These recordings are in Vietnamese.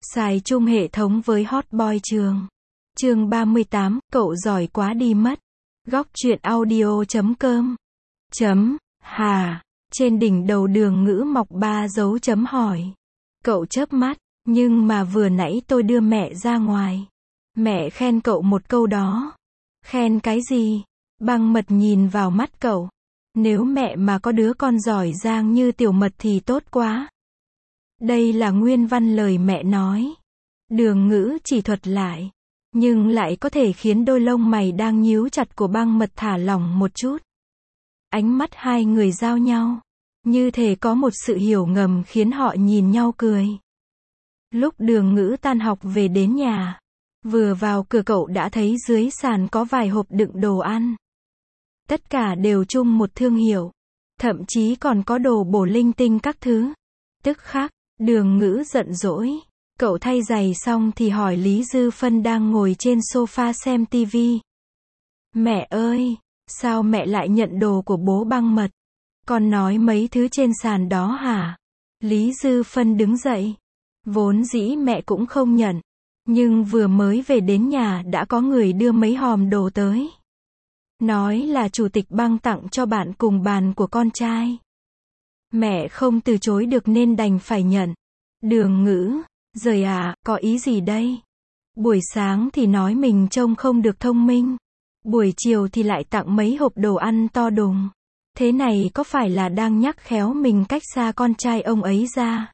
Xài chung hệ thống với Hot Boy trường. Chương 38, cậu giỏi quá đi mất. Góc truyện audio.com. Hà. Trên đỉnh đầu Đường Ngữ mọc 3 dấu chấm hỏi. Cậu chớp mắt, nhưng mà vừa nãy tôi đưa mẹ ra ngoài. Mẹ khen cậu một câu đó. Khen cái gì? Băng Mật nhìn vào mắt cậu. Nếu mẹ mà có đứa con giỏi giang như Tiểu Mật thì tốt quá. Đây là nguyên văn lời mẹ nói. Đường Ngữ chỉ thuật lại, nhưng lại có thể khiến đôi lông mày đang nhíu chặt của Băng Mật thả lỏng một chút. Ánh mắt hai người giao nhau, như thể có một sự hiểu ngầm khiến họ nhìn nhau cười. Lúc Đường Ngữ tan học về đến nhà, vừa vào cửa cậu đã thấy dưới sàn có vài hộp đựng đồ ăn. Tất cả đều chung một thương hiệu, thậm chí còn có đồ bổ linh tinh các thứ. Tức khắc, Đường Ngữ giận dỗi. Cậu thay giày xong thì hỏi Lý Dư Phân đang ngồi trên sofa xem tivi. Mẹ ơi, sao mẹ lại nhận đồ của bố Băng Mật? Con nói mấy thứ trên sàn đó hả? Lý Dư Phân đứng dậy. Vốn dĩ mẹ cũng không nhận, nhưng vừa mới về đến nhà đã có người đưa mấy hòm đồ tới. Nói là chủ tịch Băng tặng cho bạn cùng bàn của con trai. Mẹ không từ chối được nên đành phải nhận. Đường Ngữ, giời à, có ý gì đây? Buổi sáng thì nói mình trông không được thông minh, buổi chiều thì lại tặng mấy hộp đồ ăn to đùng. Thế này có phải là đang nhắc khéo mình cách xa con trai ông ấy ra?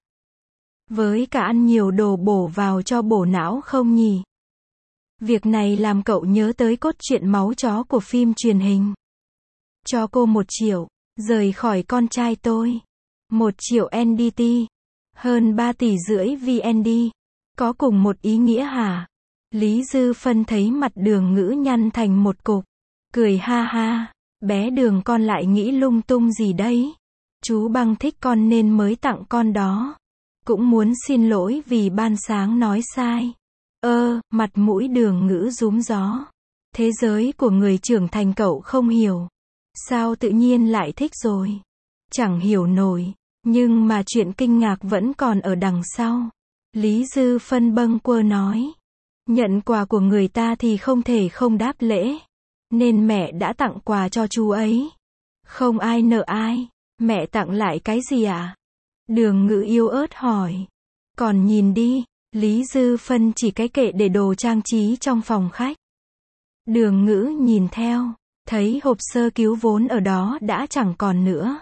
Với cả ăn nhiều đồ bổ vào cho bổ não không nhỉ? Việc này làm cậu nhớ tới cốt truyện máu chó của phim truyền hình. Cho cô 1 triệu, rời khỏi con trai tôi. 1 triệu NDT, hơn 3,5 tỷ VND. Có cùng một ý nghĩa hả? Lý Dư Phân thấy mặt Đường Ngữ nhăn thành một cục. Cười ha ha, bé Đường con lại nghĩ lung tung gì đấy. Chú Băng thích con nên mới tặng con đó. Cũng muốn xin lỗi vì ban sáng nói sai. Mặt mũi Đường Ngữ rúm gió. Thế giới của người trưởng thành cậu không hiểu. Sao tự nhiên lại thích rồi? Chẳng hiểu nổi. Nhưng mà chuyện kinh ngạc vẫn còn ở đằng sau. Lý Dư Phân bâng quơ nói. Nhận quà của người ta thì không thể không đáp lễ. Nên mẹ đã tặng quà cho chú ấy. Không ai nợ ai. Mẹ tặng lại cái gì ạ? Đường Ngữ yếu ớt hỏi. Còn nhìn đi. Lý Dư Phân chỉ cái kệ để đồ trang trí trong phòng khách. Đường Ngữ nhìn theo, thấy hộp sơ cứu vốn ở đó đã chẳng còn nữa.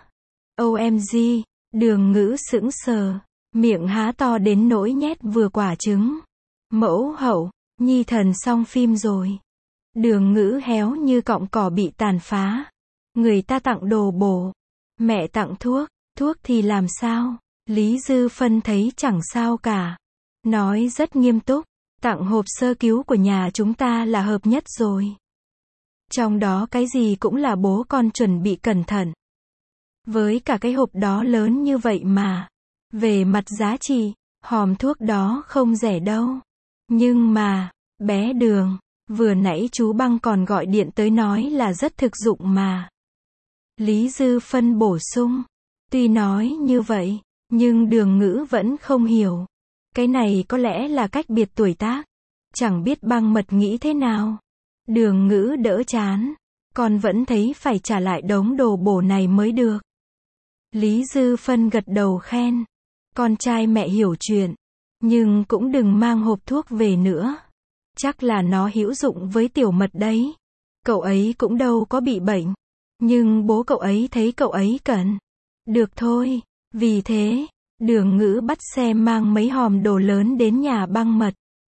OMG, Đường Ngữ sững sờ, miệng há to đến nỗi nhét vừa quả trứng. Mẫu hậu, nhi thần xong phim rồi. Đường Ngữ héo như cọng cỏ bị tàn phá. Người ta tặng đồ bổ, mẹ tặng thuốc thì làm sao? Lý Dư Phân thấy chẳng sao cả. Nói rất nghiêm túc, tặng hộp sơ cứu của nhà chúng ta là hợp nhất rồi. Trong đó cái gì cũng là bố con chuẩn bị cẩn thận. Với cả cái hộp đó lớn như vậy mà. Về mặt giá trị, hòm thuốc đó không rẻ đâu. Nhưng mà, bé Đường, vừa nãy chú Băng còn gọi điện tới nói là rất thực dụng mà. Lý Dư Phân bổ sung. Tuy nói như vậy, nhưng Đường Ngữ vẫn không hiểu. Cái này có lẽ là cách biệt tuổi tác. Chẳng biết Băng Mật nghĩ thế nào. Đường Ngữ đỡ chán. Con vẫn thấy phải trả lại đống đồ bổ này mới được. Lý Dư Phân gật đầu khen. Con trai mẹ hiểu chuyện. Nhưng cũng đừng mang hộp thuốc về nữa. Chắc là nó hữu dụng với Tiểu Mật đấy. Cậu ấy cũng đâu có bị bệnh. Nhưng bố cậu ấy thấy cậu ấy cần. Được thôi. Vì thế, Đường Ngữ bắt xe mang mấy hòm đồ lớn đến nhà Băng Mật.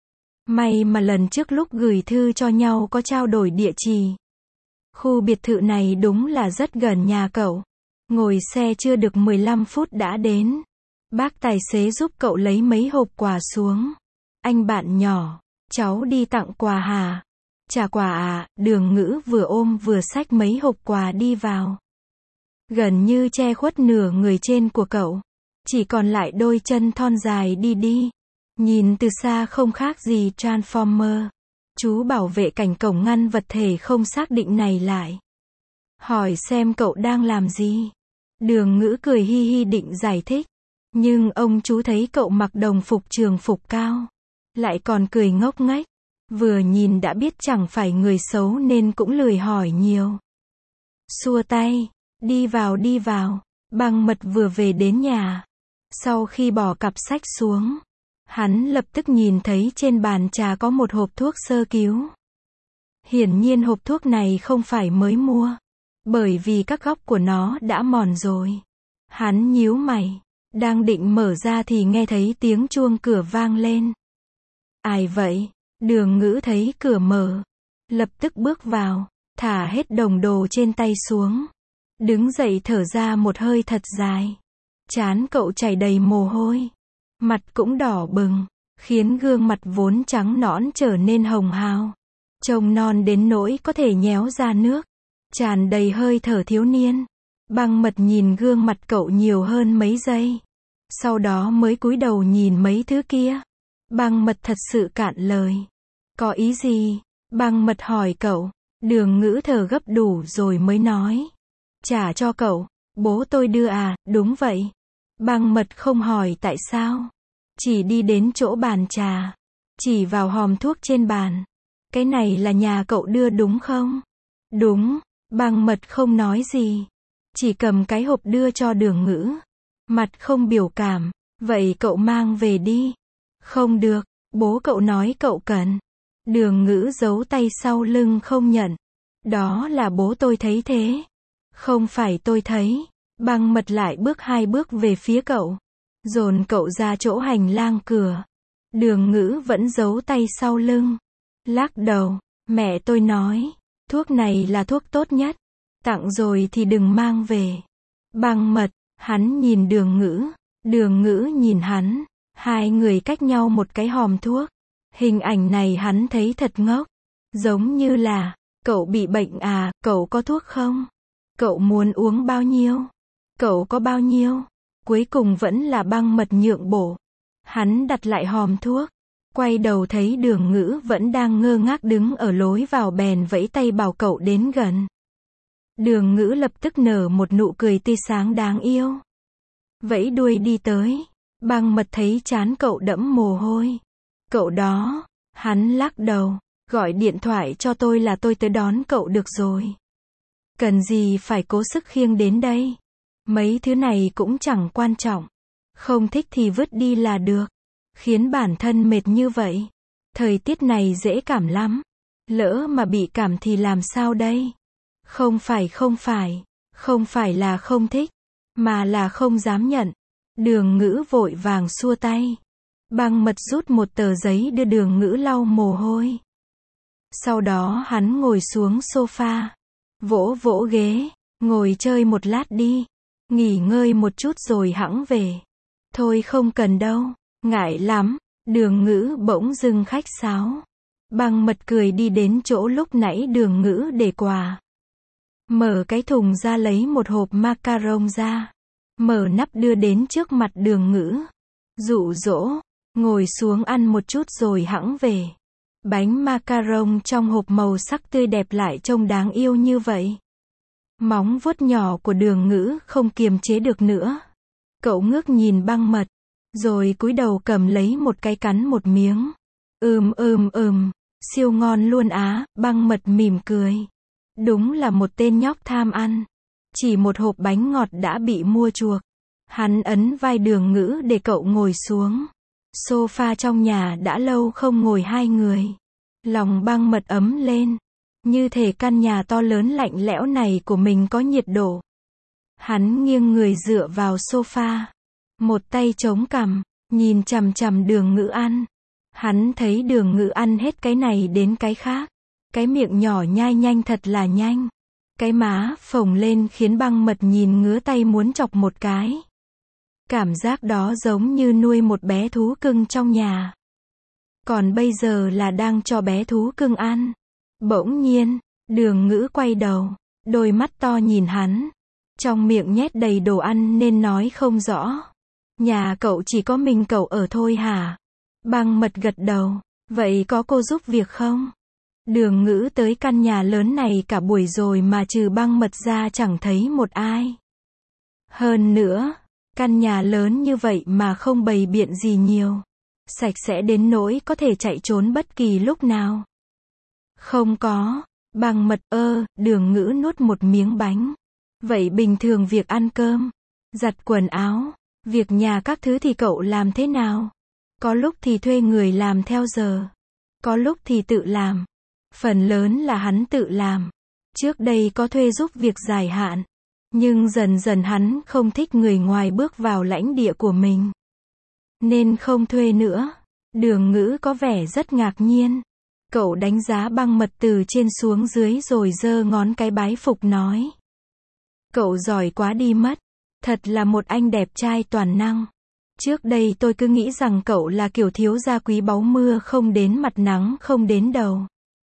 May mà lần trước lúc gửi thư cho nhau có trao đổi địa chỉ. Khu biệt thự này đúng là rất gần nhà cậu. Ngồi xe chưa được 15 phút đã đến. Bác tài xế giúp cậu lấy mấy hộp quà xuống. Anh bạn nhỏ, cháu đi tặng quà hả? Trả quà à? Đường Ngữ vừa ôm vừa xách mấy hộp quà đi vào. Gần như che khuất nửa người trên của cậu. Chỉ còn lại đôi chân thon dài đi. Nhìn từ xa không khác gì Transformer. Chú bảo vệ cảnh cổng ngăn vật thể không xác định này lại. Hỏi xem cậu đang làm gì. Đường Ngữ cười hi hi định giải thích. Nhưng ông chú thấy cậu mặc đồng phục trường phục cao. Lại còn cười ngốc nghếch. Vừa nhìn đã biết chẳng phải người xấu nên cũng lười hỏi nhiều. Xua tay. Đi vào đi vào. Băng Mật vừa về đến nhà. Sau khi bỏ cặp sách xuống, hắn lập tức nhìn thấy trên bàn trà có một hộp thuốc sơ cứu. Hiển nhiên hộp thuốc này không phải mới mua. Bởi vì các góc của nó đã mòn rồi. Hắn nhíu mày. Đang định mở ra thì nghe thấy tiếng chuông cửa vang lên. Ai vậy? Đường Ngữ thấy cửa mở. Lập tức bước vào. Thả hết đồng đồ trên tay xuống. Đứng dậy thở ra một hơi thật dài. Trán cậu chảy đầy mồ hôi. Mặt cũng đỏ bừng. Khiến gương mặt vốn trắng nõn trở nên hồng hào. Trông non đến nỗi có thể nhéo ra nước. Tràn đầy hơi thở thiếu niên. Băng Mật nhìn gương mặt cậu nhiều hơn mấy giây. Sau đó mới cúi đầu nhìn mấy thứ kia. Băng Mật thật sự cạn lời. Có ý gì? Băng Mật hỏi cậu. Đường Ngữ thở gấp đủ rồi mới nói. Trả cho cậu. Bố tôi đưa à? Đúng vậy. Băng Mật không hỏi tại sao. Chỉ đi đến chỗ bàn trà. Chỉ vào hòm thuốc trên bàn. Cái này là nhà cậu đưa đúng không? Đúng. Băng Mật không nói gì. Chỉ cầm cái hộp đưa cho Đường Ngữ. Mặt không biểu cảm. Vậy cậu mang về đi. Không được. Bố cậu nói cậu cần. Đường Ngữ giấu tay sau lưng không nhận. Đó là bố tôi thấy thế. Không phải tôi thấy. Băng Mật lại bước 2 bước về phía cậu. Dồn cậu ra chỗ hành lang cửa. Đường Ngữ vẫn giấu tay sau lưng. Lắc đầu. Mẹ tôi nói. Thuốc này là thuốc tốt nhất. Tặng rồi thì đừng mang về. Băng Mật. Hắn nhìn Đường Ngữ. Đường Ngữ nhìn hắn. Hai người cách nhau một cái hòm thuốc. Hình ảnh này hắn thấy thật ngốc. Giống như là, cậu bị bệnh à, cậu có thuốc không? Cậu muốn uống bao nhiêu? Cậu có bao nhiêu? Cuối cùng vẫn là Băng Mật nhượng bộ. Hắn đặt lại hòm thuốc. Quay đầu thấy Đường Ngữ vẫn đang ngơ ngác đứng ở lối vào bèn vẫy tay bảo cậu đến gần. Đường Ngữ lập tức nở một nụ cười tươi sáng đáng yêu. Vẫy đuôi đi tới. Băng Mật thấy trán cậu đẫm mồ hôi. Cậu đó. Hắn lắc đầu. Gọi điện thoại cho tôi là tôi tới đón cậu được rồi. Cần gì phải cố sức khiêng đến đây. Mấy thứ này cũng chẳng quan trọng. Không thích thì vứt đi là được. Khiến bản thân mệt như vậy. Thời tiết này dễ cảm lắm. Lỡ mà bị cảm thì làm sao đây? Không phải. Không phải là không thích. Mà là không dám nhận. Đường Ngữ vội vàng xua tay. Băng Mật rút một tờ giấy đưa Đường Ngữ lau mồ hôi. Sau đó hắn ngồi xuống sofa. Vỗ vỗ ghế. Ngồi chơi một lát đi. Nghỉ ngơi một chút rồi hẵng về. Thôi không cần đâu. Ngại lắm. Đường Ngữ bỗng dưng khách sáo. Băng Mật cười đi đến chỗ lúc nãy Đường Ngữ để quà. Mở cái thùng ra lấy một hộp macaron ra. Mở nắp đưa đến trước mặt Đường Ngữ. Dụ dỗ. Ngồi xuống ăn một chút rồi hẵng về. Bánh macaron trong hộp màu sắc tươi đẹp lại trông đáng yêu như vậy. Móng vuốt nhỏ của Đường Ngữ không kiềm chế được nữa. Cậu ngước nhìn Băng Mật. Rồi cúi đầu cầm lấy một cái cắn một miếng. Siêu ngon luôn á. Băng Mật mỉm cười. Đúng là một tên nhóc tham ăn. Chỉ một hộp bánh ngọt đã bị mua chuộc. Hắn ấn vai Đường Ngữ để cậu ngồi xuống. Sofa trong nhà đã lâu không ngồi hai người. Lòng Băng Mật ấm lên. Như thể căn nhà to lớn lạnh lẽo này của mình có nhiệt độ. Hắn nghiêng người dựa vào sofa. Một tay chống cằm. Nhìn chằm chằm Đường Ngữ ăn. Hắn thấy Đường Ngữ ăn hết cái này đến cái khác. Cái miệng nhỏ nhai nhanh thật là nhanh. Cái má phồng lên khiến Băng Mật nhìn ngứa tay muốn chọc một cái. Cảm giác đó giống như nuôi một bé thú cưng trong nhà. Còn bây giờ là đang cho bé thú cưng ăn. Bỗng nhiên, Đường Ngữ quay đầu. Đôi mắt to nhìn hắn. Trong miệng nhét đầy đồ ăn nên nói không rõ. Nhà cậu chỉ có mình cậu ở thôi hả? Băng Mật gật đầu. Vậy có cô giúp việc không? Đường Ngữ tới căn nhà lớn này cả buổi rồi mà trừ Băng Mật ra chẳng thấy một ai. Hơn nữa, Căn nhà lớn như vậy mà không bày biện gì nhiều. Sạch sẽ đến nỗi có thể chạy trốn bất kỳ lúc nào. Không có. Bằng mật Đường Ngữ nuốt một miếng bánh. Vậy bình thường việc ăn cơm, giặt quần áo, việc nhà các thứ thì cậu làm thế nào? Có lúc thì thuê người làm theo giờ. Có lúc thì tự làm. Phần lớn là hắn tự làm. Trước đây có thuê giúp việc dài hạn. Nhưng dần dần hắn không thích người ngoài bước vào lãnh địa của mình. Nên không thuê nữa. Đường Ngữ có vẻ rất ngạc nhiên. Cậu đánh giá Băng Mật từ trên xuống dưới rồi giơ ngón cái bái phục nói. Cậu giỏi quá đi mất. Thật là một anh đẹp trai toàn năng. Trước đây tôi cứ nghĩ rằng cậu là kiểu thiếu gia quý báu mưa không đến mặt nắng không đến đầu.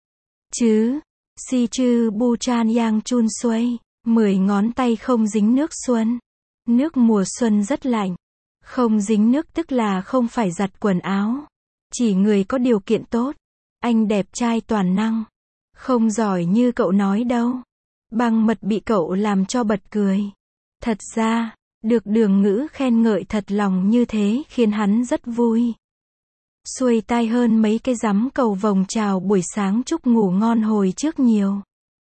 Chứ. Si chư bu chan yang chun xuôi. 10 ngón tay không dính nước xuân. Nước mùa xuân rất lạnh. Không dính nước tức là không phải giặt quần áo. Chỉ người có điều kiện tốt. Anh đẹp trai toàn năng. Không giỏi như cậu nói đâu. Băng Mật bị cậu làm cho bật cười. Thật ra, được Đường Ngữ khen ngợi thật lòng như thế khiến hắn rất vui. Xuôi tai hơn mấy cái rắm cầu vồng chào buổi sáng chúc ngủ ngon hồi trước nhiều.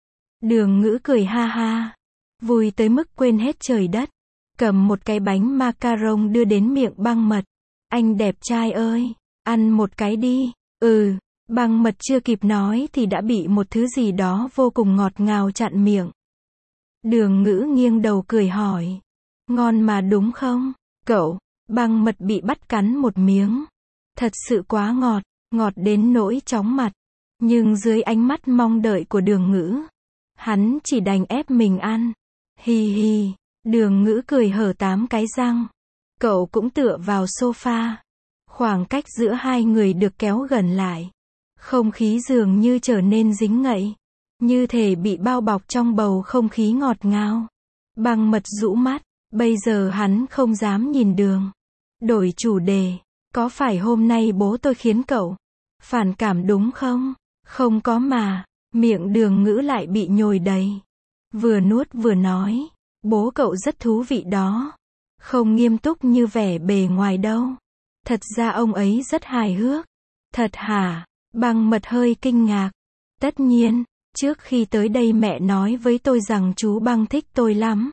Đường Ngữ cười ha ha. Vui tới mức quên hết trời đất. Cầm một cái bánh macaron đưa đến miệng Băng Mật. Anh đẹp trai ơi, ăn một cái đi. Băng Mật chưa kịp nói thì đã bị một thứ gì đó vô cùng ngọt ngào chặn miệng. Đường Ngữ nghiêng đầu cười hỏi. Ngon mà đúng không? Cậu. Băng Mật bị bắt cắn một miếng. Thật sự quá ngọt, ngọt đến nỗi chóng mặt. Nhưng dưới ánh mắt mong đợi của Đường Ngữ, hắn chỉ đành ép mình ăn. Hi hi. Đường Ngữ cười hở 8 cái răng. Cậu cũng tựa vào sofa. Khoảng cách giữa hai người được kéo gần lại. Không khí dường như trở nên dính ngậy. Như thể bị bao bọc trong bầu không khí ngọt ngào. Băng Mật rũ mắt. Bây giờ hắn không dám nhìn Đường. Đổi chủ đề. Có phải hôm nay bố tôi khiến cậu phản cảm đúng không? Không có mà. Miệng Đường Ngữ lại bị nhồi đầy. Vừa nuốt vừa nói. Bố cậu rất thú vị đó. Không nghiêm túc như vẻ bề ngoài đâu. Thật ra ông ấy rất hài hước. Thật hả? Băng Mật hơi kinh ngạc. Tất nhiên, trước khi tới đây mẹ nói với tôi rằng chú Băng thích tôi lắm.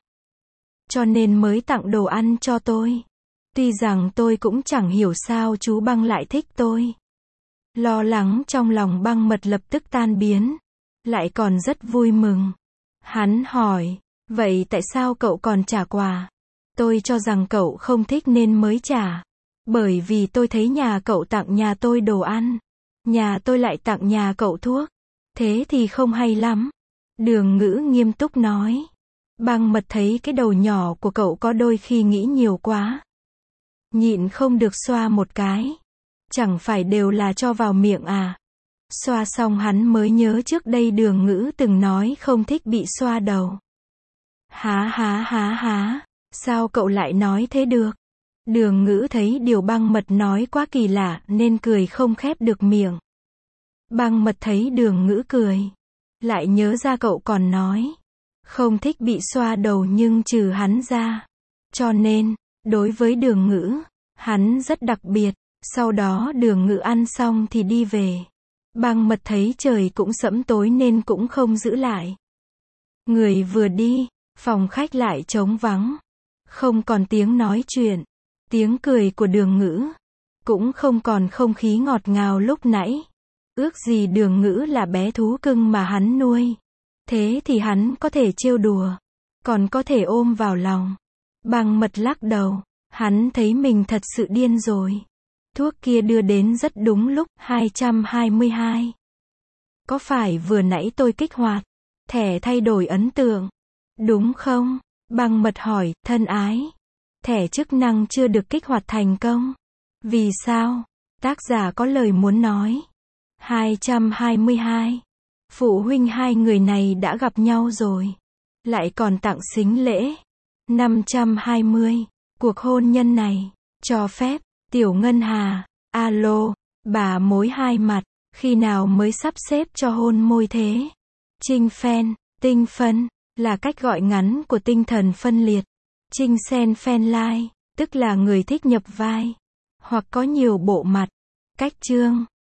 Cho nên mới tặng đồ ăn cho tôi. Tuy rằng tôi cũng chẳng hiểu sao chú Băng lại thích tôi. Lo lắng trong lòng Băng Mật lập tức tan biến. Lại còn rất vui mừng. Hắn hỏi, vậy tại sao cậu còn trả quà? Tôi cho rằng cậu không thích nên mới trả. Bởi vì tôi thấy nhà cậu tặng nhà tôi đồ ăn. Nhà tôi lại tặng nhà cậu thuốc. Thế thì không hay lắm. Đường Ngữ nghiêm túc nói. Băng Mật thấy cái đầu nhỏ của cậu có đôi khi nghĩ nhiều quá. Nhịn không được xoa một cái. Chẳng phải đều là cho vào miệng à? Xoa xong hắn mới nhớ trước đây Đường Ngữ từng nói không thích bị xoa đầu. Há. Sao cậu lại nói thế được? Đường Ngữ thấy điều Băng Mật nói quá kỳ lạ nên cười không khép được miệng. Băng Mật thấy Đường Ngữ cười. Lại nhớ ra cậu còn nói. Không thích bị xoa đầu nhưng trừ hắn ra. Cho nên, đối với Đường Ngữ, hắn rất đặc biệt. Sau đó Đường Ngữ ăn xong thì đi về. Băng Mật thấy trời cũng sẫm tối nên cũng không giữ lại. Người vừa đi, phòng khách lại trống vắng. Không còn tiếng nói chuyện, tiếng cười của Đường Ngữ. Cũng không còn không khí ngọt ngào lúc nãy. Ước gì Đường Ngữ là bé thú cưng mà hắn nuôi. Thế thì hắn có thể trêu đùa, còn có thể ôm vào lòng. Băng Mật lắc đầu, hắn thấy mình thật sự điên rồi. Thuốc kia đưa đến rất đúng lúc. 222. Có phải vừa nãy tôi kích hoạt thẻ thay đổi ấn tượng, đúng không? Băng Mật hỏi, thân ái. Thẻ chức năng chưa được kích hoạt thành công. Vì sao? Tác giả có lời muốn nói. 222. Phụ huynh hai người này đã gặp nhau rồi. Lại còn tặng sính lễ. 520. Cuộc hôn nhân này, cho phép. Tiểu Ngân Hà. Alo, bà mối hai mặt. Khi nào mới sắp xếp cho hôn môi thế? Trinh Phen, tinh phân, là cách gọi ngắn của tinh thần phân liệt. Trinh Sen Phen Lai. tức là người thích nhập vai, hoặc có nhiều bộ mặt. Cách chương